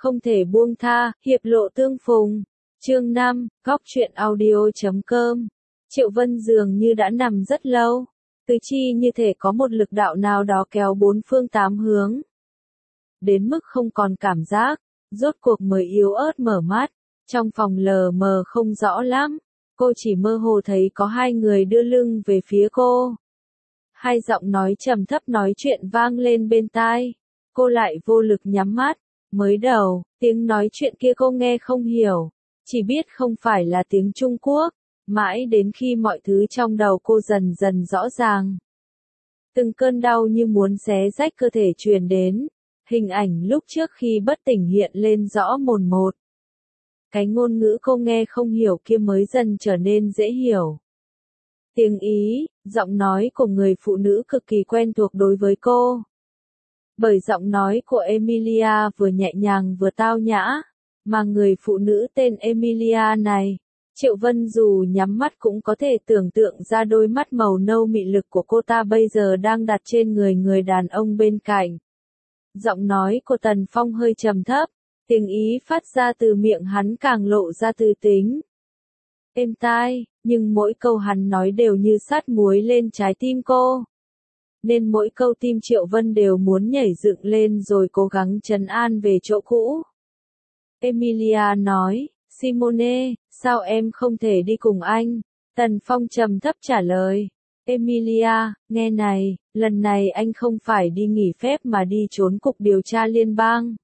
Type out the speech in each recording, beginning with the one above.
không thể buông tha, hiệp lộ tương phùng. Chương 5, góc truyện audio.com. Triệu Vân dường như đã nằm rất lâu, tứ chi như thể có một lực đạo nào đó kéo bốn phương tám hướng. Đến mức không còn cảm giác, rốt cuộc mới yếu ớt mở mắt, trong phòng lờ mờ không rõ lắm, cô chỉ mơ hồ thấy có hai người đưa lưng về phía cô. Hai giọng nói trầm thấp nói chuyện vang lên bên tai, cô lại vô lực nhắm mắt. Mới đầu, tiếng nói chuyện kia cô nghe không hiểu, chỉ biết không phải là tiếng Trung Quốc, mãi đến khi mọi thứ trong đầu cô dần dần rõ ràng. Từng cơn đau như muốn xé rách cơ thể truyền đến, hình ảnh lúc trước khi bất tỉnh hiện lên rõ mồn một. Cái ngôn ngữ cô nghe không hiểu kia mới dần trở nên dễ hiểu. Tiếng Ý, giọng nói của người phụ nữ cực kỳ quen thuộc đối với cô. Bởi giọng nói của Emilia vừa nhẹ nhàng vừa tao nhã, mà người phụ nữ tên Emilia này, Triệu Vân dù nhắm mắt cũng có thể tưởng tượng ra đôi mắt màu nâu mị lực của cô ta bây giờ đang đặt trên người người đàn ông bên cạnh. Giọng nói của Tần Phong hơi trầm thấp, tiếng Ý phát ra từ miệng hắn càng lộ ra tư tính. Êm tai, nhưng mỗi câu hắn nói đều như sát muối lên trái tim cô. Nên mỗi câu tim Triệu Vân đều muốn nhảy dựng lên rồi cố gắng trấn an về chỗ cũ. Emilia nói, Simone, sao em không thể đi cùng anh? Tần Phong trầm thấp trả lời. Emilia, nghe này, lần này anh không phải đi nghỉ phép mà đi trốn cục điều tra liên bang.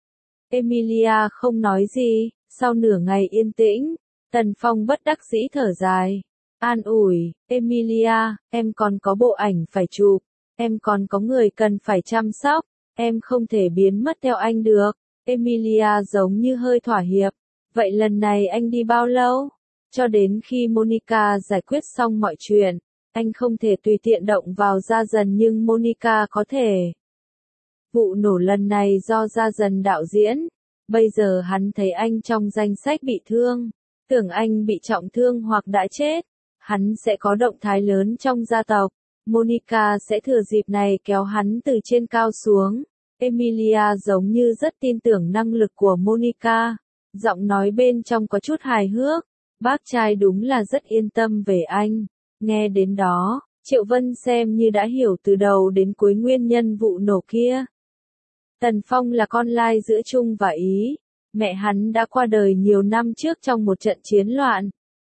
Emilia không nói gì, sau nửa ngày yên tĩnh, Tần Phong bất đắc dĩ thở dài. An ủi, Emilia, em còn có bộ ảnh phải chụp, em còn có người cần phải chăm sóc, em không thể biến mất theo anh được. Emilia giống như hơi thỏa hiệp. Vậy lần này anh đi bao lâu? Cho đến khi Monica giải quyết xong mọi chuyện, anh không thể tùy tiện động vào Gia Dần nhưng Monica có thể. Vụ nổ lần này do Gia Dần đạo diễn, bây giờ hắn thấy anh trong danh sách bị thương, tưởng anh bị trọng thương hoặc đã chết, hắn sẽ có động thái lớn trong gia tộc, Monica sẽ thừa dịp này kéo hắn từ trên cao xuống. Emilia giống như rất tin tưởng năng lực của Monica, giọng nói bên trong có chút hài hước, bác trai đúng là rất yên tâm về anh. Nghe đến đó, Triệu Vân xem như đã hiểu từ đầu đến cuối nguyên nhân vụ nổ kia. Tần Phong là con lai giữa Trung và Ý, mẹ hắn đã qua đời nhiều năm trước trong một trận chiến loạn.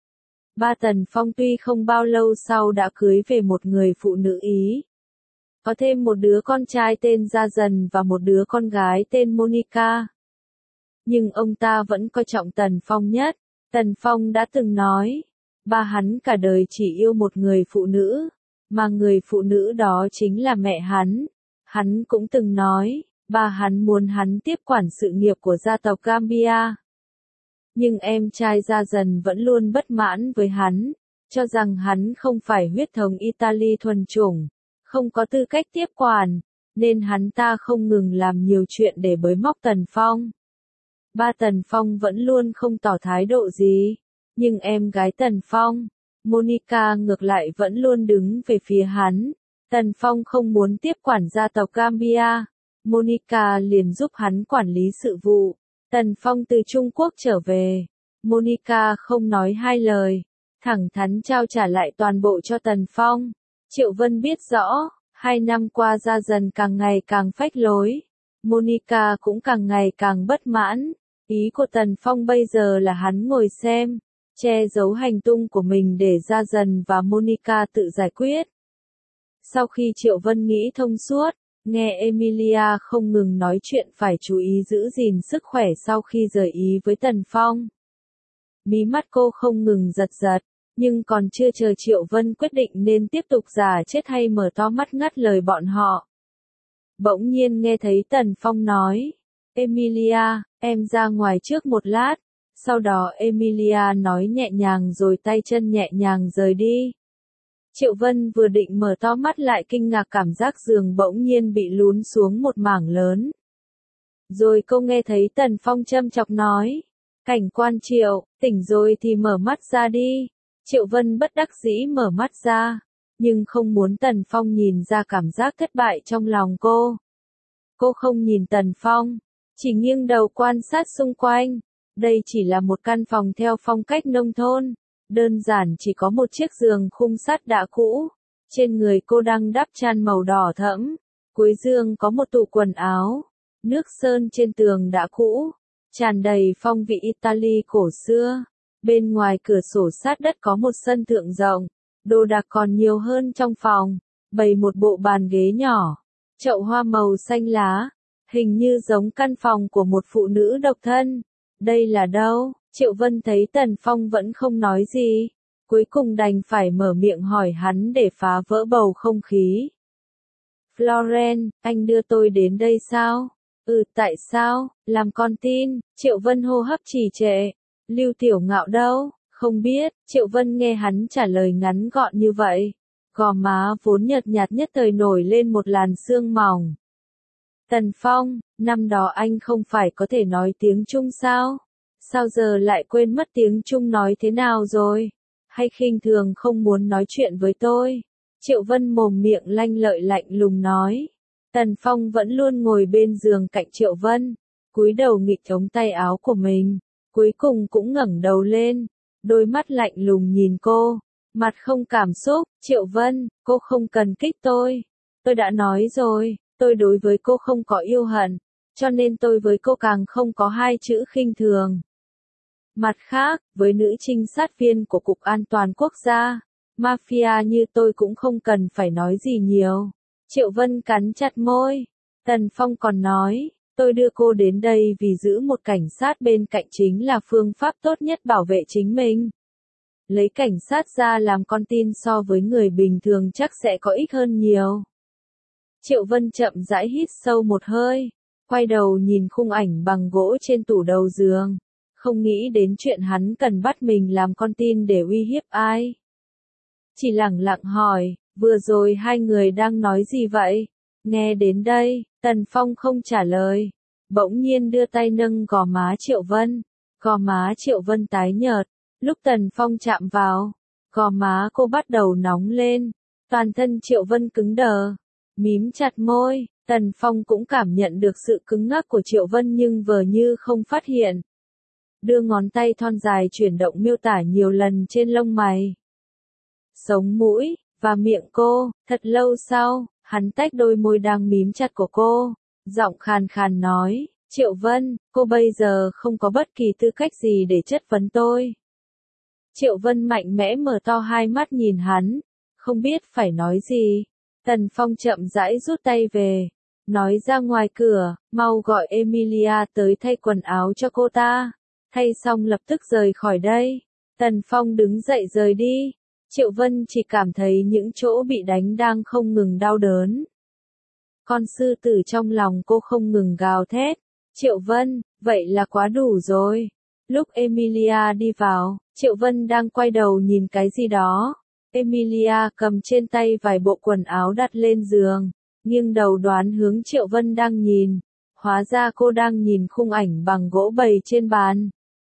Ba Tần Phong tuy không bao lâu sau đã cưới về một người phụ nữ Ý. Có thêm một đứa con trai tên Gia Dần và một đứa con gái tên Monica. Nhưng ông ta vẫn coi trọng Tần Phong nhất. Tần Phong đã từng nói, ba hắn cả đời chỉ yêu một người phụ nữ, mà người phụ nữ đó chính là mẹ hắn. Hắn cũng từng nói, ba hắn muốn hắn tiếp quản sự nghiệp của gia tộc Gambia. Nhưng em trai Gia Dần vẫn luôn bất mãn với hắn, cho rằng hắn không phải huyết thống Italy thuần chủng, không có tư cách tiếp quản, nên hắn ta không ngừng làm nhiều chuyện để bới móc Tần Phong. Ba Tần Phong vẫn luôn không tỏ thái độ gì, nhưng em gái Tần Phong, Monica ngược lại vẫn luôn đứng về phía hắn. Tần Phong không muốn tiếp quản gia tộc Gambia, Monica liền giúp hắn quản lý sự vụ. Tần Phong từ Trung Quốc trở về, Monica không nói hai lời, thẳng thắn trao trả lại toàn bộ cho Tần Phong. Triệu Vân biết rõ, 2 năm qua Gia Dần càng ngày càng phách lối, Monica cũng càng ngày càng bất mãn. Ý của Tần Phong bây giờ là hắn ngồi xem, che giấu hành tung của mình để Gia Dần và Monica tự giải quyết. Sau khi Triệu Vân nghĩ thông suốt, nghe Emilia không ngừng nói chuyện phải chú ý giữ gìn sức khỏe sau khi rời Ý với Tần Phong. Mí mắt cô không ngừng giật giật, nhưng còn chưa chờ Triệu Vân quyết định nên tiếp tục giả chết hay mở to mắt ngắt lời bọn họ. Bỗng nhiên nghe thấy Tần Phong nói, Emilia, em ra ngoài trước một lát. Sau đó Emilia nói nhẹ nhàng rồi tay chân nhẹ nhàng rời đi. Triệu Vân vừa định mở to mắt lại kinh ngạc cảm giác giường bỗng nhiên bị lún xuống một mảng lớn. Rồi cô nghe thấy Tần Phong châm chọc nói, cảnh quan Triệu, tỉnh rồi thì mở mắt ra đi. Triệu Vân bất đắc dĩ mở mắt ra, nhưng không muốn Tần Phong nhìn ra cảm giác thất bại trong lòng cô. Cô không nhìn Tần Phong, chỉ nghiêng đầu quan sát xung quanh. Đây chỉ là một căn phòng theo phong cách nông thôn. Đơn giản chỉ có một chiếc giường khung sắt đã cũ. Trên người cô đang đắp chăn màu đỏ thẫm. Cuối giường có một tủ quần áo. Nước sơn trên tường đã cũ, tràn đầy phong vị Italy cổ xưa. Bên ngoài cửa sổ sát đất có một sân thượng rộng. Đồ đạc còn nhiều hơn trong phòng. Bày một bộ bàn ghế nhỏ. Chậu hoa màu xanh lá. Hình như giống căn phòng của một phụ nữ độc thân. Đây là đâu? Triệu Vân thấy Tần Phong vẫn không nói gì. Cuối cùng đành phải mở miệng hỏi hắn để phá vỡ bầu không khí. Florence, anh đưa tôi đến đây sao? Tại sao? Làm con tin. Triệu Vân hô hấp trì trệ. Lưu Tiểu Ngạo đâu? Không biết. Triệu Vân nghe hắn trả lời ngắn gọn như vậy. Gò má vốn nhợt nhạt nhất thời nổi lên một làn sương mỏng. Tần Phong, năm đó anh không phải có thể nói tiếng Trung sao? Sao giờ lại quên mất tiếng Trung nói thế nào rồi? Hay khinh thường không muốn nói chuyện với tôi? Triệu Vân mồm miệng lanh lợi lạnh lùng nói. Tần Phong vẫn luôn ngồi bên giường cạnh Triệu Vân, cúi đầu nghịch ống tay áo của mình, cuối cùng cũng ngẩng đầu lên, đôi mắt lạnh lùng nhìn cô, mặt không cảm xúc. Triệu Vân, cô không cần kích tôi đã nói rồi, tôi đối với cô không có yêu hận, cho nên tôi với cô càng không có hai chữ khinh thường. Mặt khác, với nữ trinh sát viên của Cục An toàn Quốc gia, mafia như tôi cũng không cần phải nói gì nhiều. Triệu Vân cắn chặt môi. Tần Phong còn nói, tôi đưa cô đến đây vì giữ một cảnh sát bên cạnh chính là phương pháp tốt nhất bảo vệ chính mình. Lấy cảnh sát ra làm con tin so với người bình thường chắc sẽ có ích hơn nhiều. Triệu Vân chậm rãi hít sâu một hơi, quay đầu nhìn khung ảnh bằng gỗ trên tủ đầu giường. Không nghĩ đến chuyện hắn cần bắt mình làm con tin để uy hiếp ai. Chỉ lẳng lặng hỏi, vừa rồi hai người đang nói gì vậy? Nghe đến đây, Tần Phong không trả lời. Bỗng nhiên đưa tay nâng gò má Triệu Vân. Gò má Triệu Vân tái nhợt. Lúc Tần Phong chạm vào, gò má cô bắt đầu nóng lên. Toàn thân Triệu Vân cứng đờ. Mím chặt môi. Tần Phong cũng cảm nhận được sự cứng ngắc của Triệu Vân nhưng vờ như không phát hiện. Đưa ngón tay thon dài chuyển động miêu tả nhiều lần trên lông mày, sống mũi, và miệng cô. Thật lâu sau, hắn tách đôi môi đang mím chặt của cô. Giọng khàn khàn nói, Triệu Vân, cô bây giờ không có bất kỳ tư cách gì để chất vấn tôi. Triệu Vân mạnh mẽ mở to hai mắt nhìn hắn, không biết phải nói gì. Tần Phong chậm rãi rút tay về, nói ra ngoài cửa, mau gọi Emilia tới thay quần áo cho cô ta. Thay xong lập tức rời khỏi đây. Tần Phong đứng dậy rời đi. Triệu Vân chỉ cảm thấy những chỗ bị đánh đang không ngừng đau đớn. Con sư tử trong lòng cô không ngừng gào thét. Triệu Vân, vậy là quá đủ rồi. Lúc Emilia đi vào, Triệu Vân đang quay đầu nhìn cái gì đó. Emilia cầm trên tay vài bộ quần áo đặt lên giường, nghiêng đầu đoán hướng Triệu Vân đang nhìn. Hóa ra cô đang nhìn khung ảnh bằng gỗ bày trên bàn.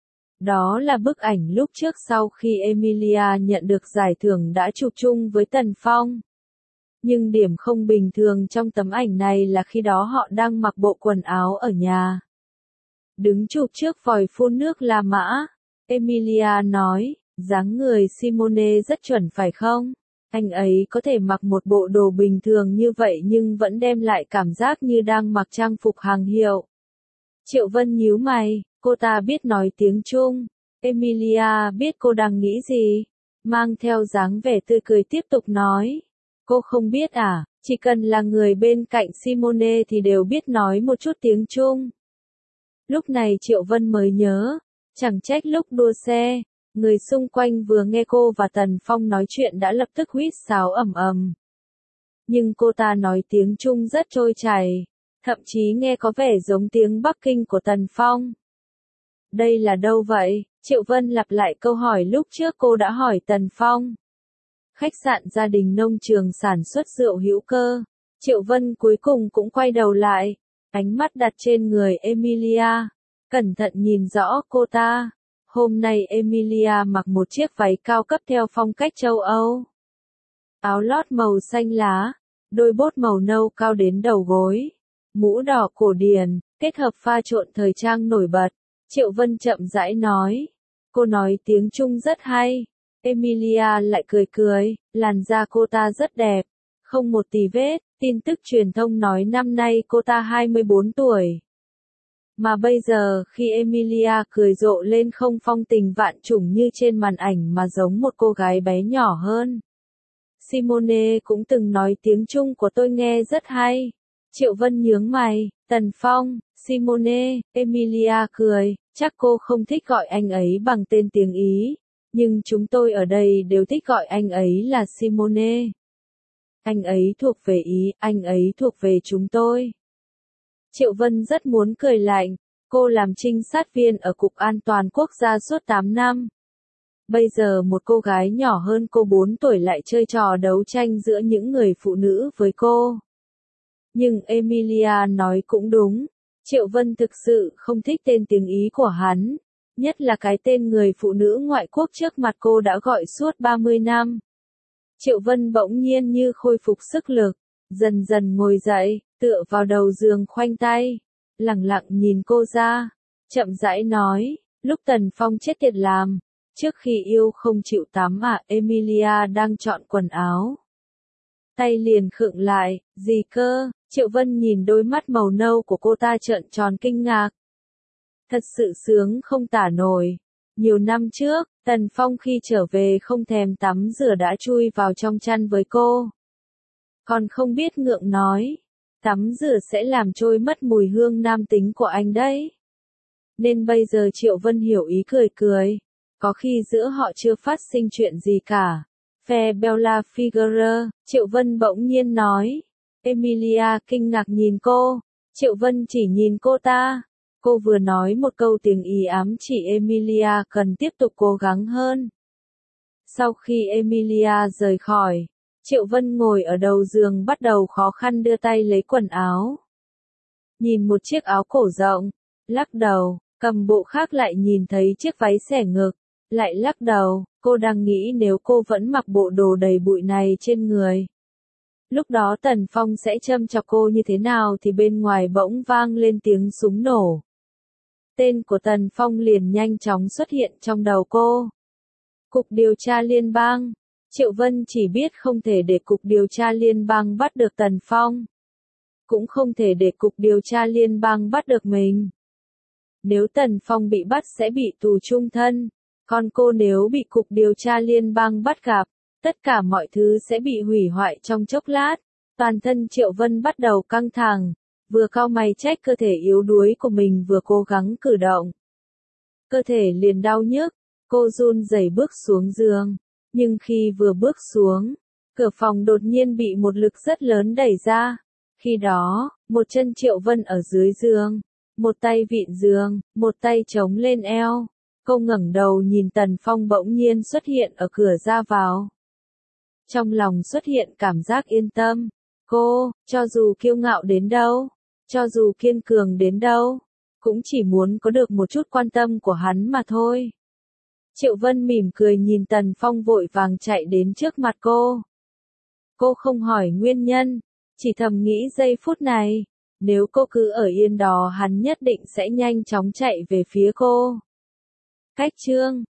Đó là bức ảnh lúc trước sau khi Emilia nhận được giải thưởng đã chụp chung với Tần Phong. Nhưng điểm không bình thường trong tấm ảnh này là khi đó họ đang mặc bộ quần áo ở nhà. Đứng chụp trước vòi phun nước La Mã. Emilia nói, dáng người Simone rất chuẩn phải không? Anh ấy có thể mặc một bộ đồ bình thường như vậy nhưng vẫn đem lại cảm giác như đang mặc trang phục hàng hiệu. Triệu Vân nhíu mày, cô ta biết nói tiếng Trung. Emilia biết cô đang nghĩ gì. Mang theo dáng vẻ tươi cười tiếp tục nói. Cô không biết à, chỉ cần là người bên cạnh Simone thì đều biết nói một chút tiếng Trung. Lúc này Triệu Vân mới nhớ, chẳng trách lúc đua xe, người xung quanh vừa nghe cô và Tần Phong nói chuyện đã lập tức huýt sáo ầm ầm. Nhưng cô ta nói tiếng Trung rất trôi chảy, thậm chí nghe có vẻ giống tiếng Bắc Kinh của Tần Phong. Đây là đâu vậy? Triệu Vân lặp lại câu hỏi lúc trước cô đã hỏi Tần Phong. Khách sạn gia đình nông trường sản xuất rượu hữu cơ. Triệu Vân cuối cùng cũng quay đầu lại, ánh mắt đặt trên người Emilia, cẩn thận nhìn rõ cô ta. Hôm nay Emilia mặc một chiếc váy cao cấp theo phong cách châu Âu. Áo lót màu xanh lá, đôi bốt màu nâu cao đến đầu gối, mũ đỏ cổ điển, kết hợp pha trộn thời trang nổi bật. Triệu Vân chậm rãi nói. Cô nói tiếng Trung rất hay. Emilia lại cười cười, làn da cô ta rất đẹp, không một tì vết. Tin tức truyền thông nói năm nay cô ta 24 tuổi. Mà bây giờ khi Emilia cười rộ lên không phong tình vạn trùng như trên màn ảnh mà giống một cô gái bé nhỏ hơn. Simone cũng từng nói tiếng Trung của tôi nghe rất hay. Triệu Vân nhướng mày, Tần Phong, Simone, Emilia cười, chắc cô không thích gọi anh ấy bằng tên tiếng Ý, nhưng chúng tôi ở đây đều thích gọi anh ấy là Simone. Anh ấy thuộc về Ý, anh ấy thuộc về chúng tôi. Triệu Vân rất muốn cười lạnh, cô làm trinh sát viên ở Cục An toàn Quốc gia suốt 8 năm. Bây giờ một cô gái nhỏ hơn cô 4 tuổi lại chơi trò đấu tranh giữa những người phụ nữ với cô. Nhưng Emilia nói cũng đúng, Triệu Vân thực sự không thích tên tiếng Ý của hắn, nhất là cái tên người phụ nữ ngoại quốc trước mặt cô đã gọi suốt 30 năm. Triệu Vân bỗng nhiên như khôi phục sức lực, dần dần ngồi dậy, tựa vào đầu giường khoanh tay, lẳng lặng nhìn cô ra, chậm rãi nói, lúc Tần Phong chết tiệt làm, trước khi yêu không chịu tắm à, Emilia đang chọn quần áo. Tay liền khựng lại, gì cơ? Triệu Vân nhìn đôi mắt màu nâu của cô ta trợn tròn kinh ngạc. Thật sự sướng không tả nổi. Nhiều năm trước, Tần Phong khi trở về không thèm tắm rửa đã chui vào trong chăn với cô. Còn không biết ngượng nói, tắm rửa sẽ làm trôi mất mùi hương nam tính của anh đấy. Nên bây giờ Triệu Vân hiểu ý cười cười, có khi giữa họ chưa phát sinh chuyện gì cả. Phe Bella Figuera, Triệu Vân bỗng nhiên nói. Emilia kinh ngạc nhìn cô, Triệu Vân chỉ nhìn cô ta. Cô vừa nói một câu tiếng Ý ám chỉ Emilia cần tiếp tục cố gắng hơn. Sau khi Emilia rời khỏi, Triệu Vân ngồi ở đầu giường bắt đầu khó khăn đưa tay lấy quần áo. Nhìn một chiếc áo cổ rộng, lắc đầu, cầm bộ khác lại nhìn thấy chiếc váy xẻ ngực, lại lắc đầu, cô đang nghĩ nếu cô vẫn mặc bộ đồ đầy bụi này trên người. Lúc đó Tần Phong sẽ châm chọc cô như thế nào thì bên ngoài bỗng vang lên tiếng súng nổ. Tên của Tần Phong liền nhanh chóng xuất hiện trong đầu cô. Cục điều tra liên bang. Triệu Vân chỉ biết không thể để Cục điều tra liên bang bắt được Tần Phong. Cũng không thể để Cục điều tra liên bang bắt được mình. Nếu Tần Phong bị bắt sẽ bị tù chung thân. Còn cô nếu bị Cục điều tra liên bang bắt gặp, tất cả mọi thứ sẽ bị hủy hoại trong chốc lát. Toàn thân Triệu Vân bắt đầu căng thẳng, vừa cau mày trách cơ thể yếu đuối của mình vừa cố gắng cử động. Cơ thể liền đau nhức, cô run rẩy bước xuống giường, nhưng khi vừa bước xuống, cửa phòng đột nhiên bị một lực rất lớn đẩy ra. Khi đó, một chân Triệu Vân ở dưới giường, một tay vịn giường, một tay chống lên eo. Cô ngẩng đầu nhìn Tần Phong bỗng nhiên xuất hiện ở cửa ra vào. Trong lòng xuất hiện cảm giác yên tâm. Cô, cho dù kiêu ngạo đến đâu, cho dù kiên cường đến đâu, cũng chỉ muốn có được một chút quan tâm của hắn mà thôi. Triệu Vân mỉm cười nhìn Tần Phong vội vàng chạy đến trước mặt cô. Cô không hỏi nguyên nhân, chỉ thầm nghĩ giây phút này, nếu cô cứ ở yên đó hắn nhất định sẽ nhanh chóng chạy về phía cô. Cách chương